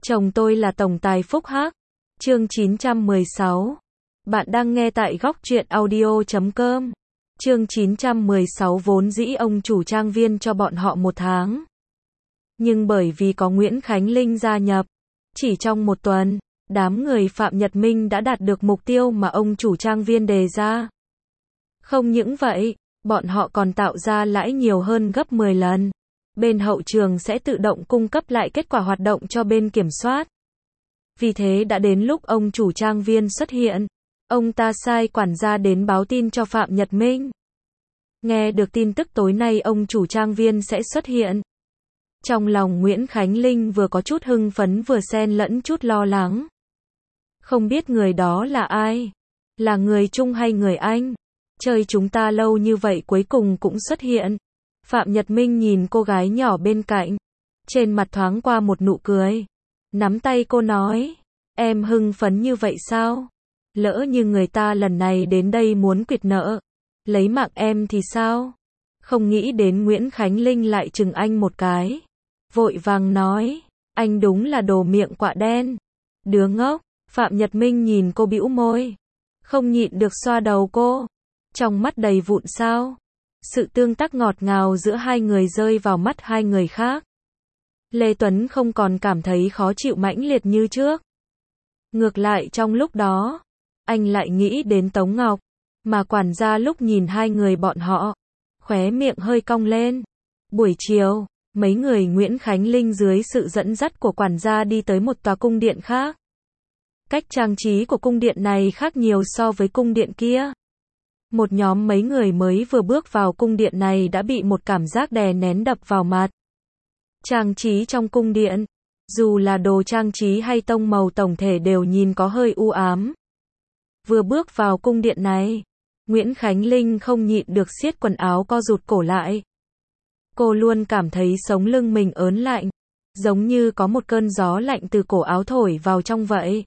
Chồng tôi là tổng tài phúc hắc. Chương 916. Bạn đang nghe tại góc truyện audio.com. Chương 916 vốn dĩ ông chủ trang viên cho bọn họ 1 tháng. Nhưng bởi vì có Nguyễn Khánh Linh gia nhập, chỉ trong 1 tuần, đám người Phạm Nhật Minh đã đạt được mục tiêu mà ông chủ trang viên đề ra. Không những vậy, bọn họ còn tạo ra lãi nhiều hơn gấp 10 lần. Bên hậu trường sẽ tự động cung cấp lại kết quả hoạt động cho bên kiểm soát. Vì thế đã đến lúc ông chủ trang viên xuất hiện. Ông ta sai quản gia đến báo tin cho Phạm Nhật Minh. Nghe được tin tức tối nay ông chủ trang viên sẽ xuất hiện. Trong lòng Nguyễn Khánh Linh vừa có chút hưng phấn vừa xen lẫn chút lo lắng. Không biết người đó là ai? Là người Trung hay người Anh? Chơi chúng ta lâu như vậy cuối cùng cũng xuất hiện. Phạm Nhật Minh nhìn cô gái nhỏ bên cạnh. Trên mặt thoáng qua một nụ cười. Nắm tay cô nói. Em hưng phấn như vậy sao? Lỡ như người ta lần này đến đây muốn quỵt nợ. Lấy mạng em thì sao? Không nghĩ đến Nguyễn Khánh Linh lại chừng anh một cái. Vội vàng nói. Anh đúng là đồ miệng quạ đen. Đứa ngốc. Phạm Nhật Minh nhìn cô bĩu môi. Không nhịn được xoa đầu cô. Trong mắt đầy vụn sao? Sự tương tác ngọt ngào giữa hai người rơi vào mắt hai người khác. Lê Tuấn không còn cảm thấy khó chịu mãnh liệt như trước. Ngược lại trong lúc đó, anh lại nghĩ đến Tống Ngọc, mà quản gia lúc nhìn hai người bọn họ, khóe miệng hơi cong lên. Buổi chiều, mấy người Nguyễn Khánh Linh dưới sự dẫn dắt của quản gia đi tới một tòa cung điện khác. Cách trang trí của cung điện này khác nhiều so với cung điện kia. Một nhóm mấy người mới vừa bước vào cung điện này đã bị một cảm giác đè nén đập vào mặt. Trang trí trong cung điện, dù là đồ trang trí hay tông màu tổng thể đều nhìn có hơi u ám. Vừa bước vào cung điện này, Nguyễn Khánh Linh không nhịn được siết quần áo co rụt cổ lại. Cô luôn cảm thấy sống lưng mình ớn lạnh, giống như có một cơn gió lạnh từ cổ áo thổi vào trong vậy.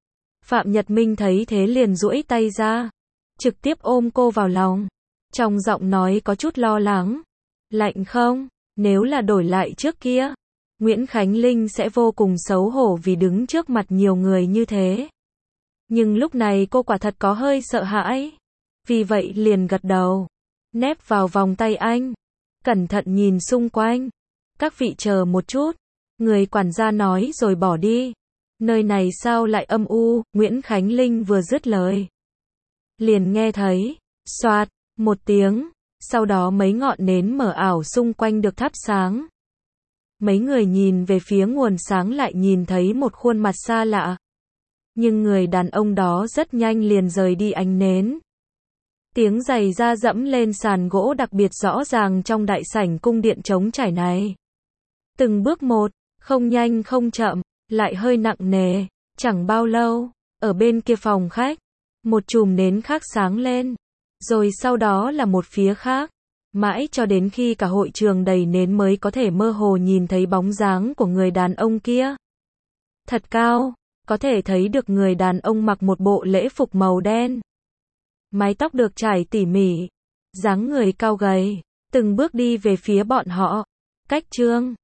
Phạm Nhật Minh thấy thế liền duỗi tay ra, trực tiếp ôm cô vào lòng. Trong giọng nói có chút lo lắng. Lạnh không? Nếu là đổi lại trước kia, Nguyễn Khánh Linh sẽ vô cùng xấu hổ vì đứng trước mặt nhiều người như thế. Nhưng lúc này cô quả thật có hơi sợ hãi. Vì vậy liền gật đầu, nép vào vòng tay anh, cẩn thận nhìn xung quanh. Các vị chờ một chút, người quản gia nói rồi bỏ đi. Nơi này sao lại âm u? Nguyễn Khánh Linh vừa dứt lời, liền nghe thấy xoạt một tiếng, sau đó mấy ngọn nến mờ ảo xung quanh được thắp sáng. Mấy người nhìn về phía nguồn sáng lại nhìn thấy một khuôn mặt xa lạ. Nhưng người đàn ông đó rất nhanh liền rời đi ánh nến. Tiếng giày da dẫm lên sàn gỗ đặc biệt rõ ràng trong đại sảnh cung điện trống trải này. Từng bước một, không nhanh không chậm, lại hơi nặng nề. Chẳng bao lâu, ở bên kia phòng khách, một chùm nến khác sáng lên. Rồi sau đó là một phía khác. Mãi cho đến khi cả hội trường đầy nến mới có thể mơ hồ nhìn thấy bóng dáng của người đàn ông kia. Thật cao, có thể thấy được người đàn ông mặc một bộ lễ phục màu đen. Mái tóc được trải tỉ mỉ, dáng người cao gầy, từng bước đi về phía bọn họ. Cách Trương,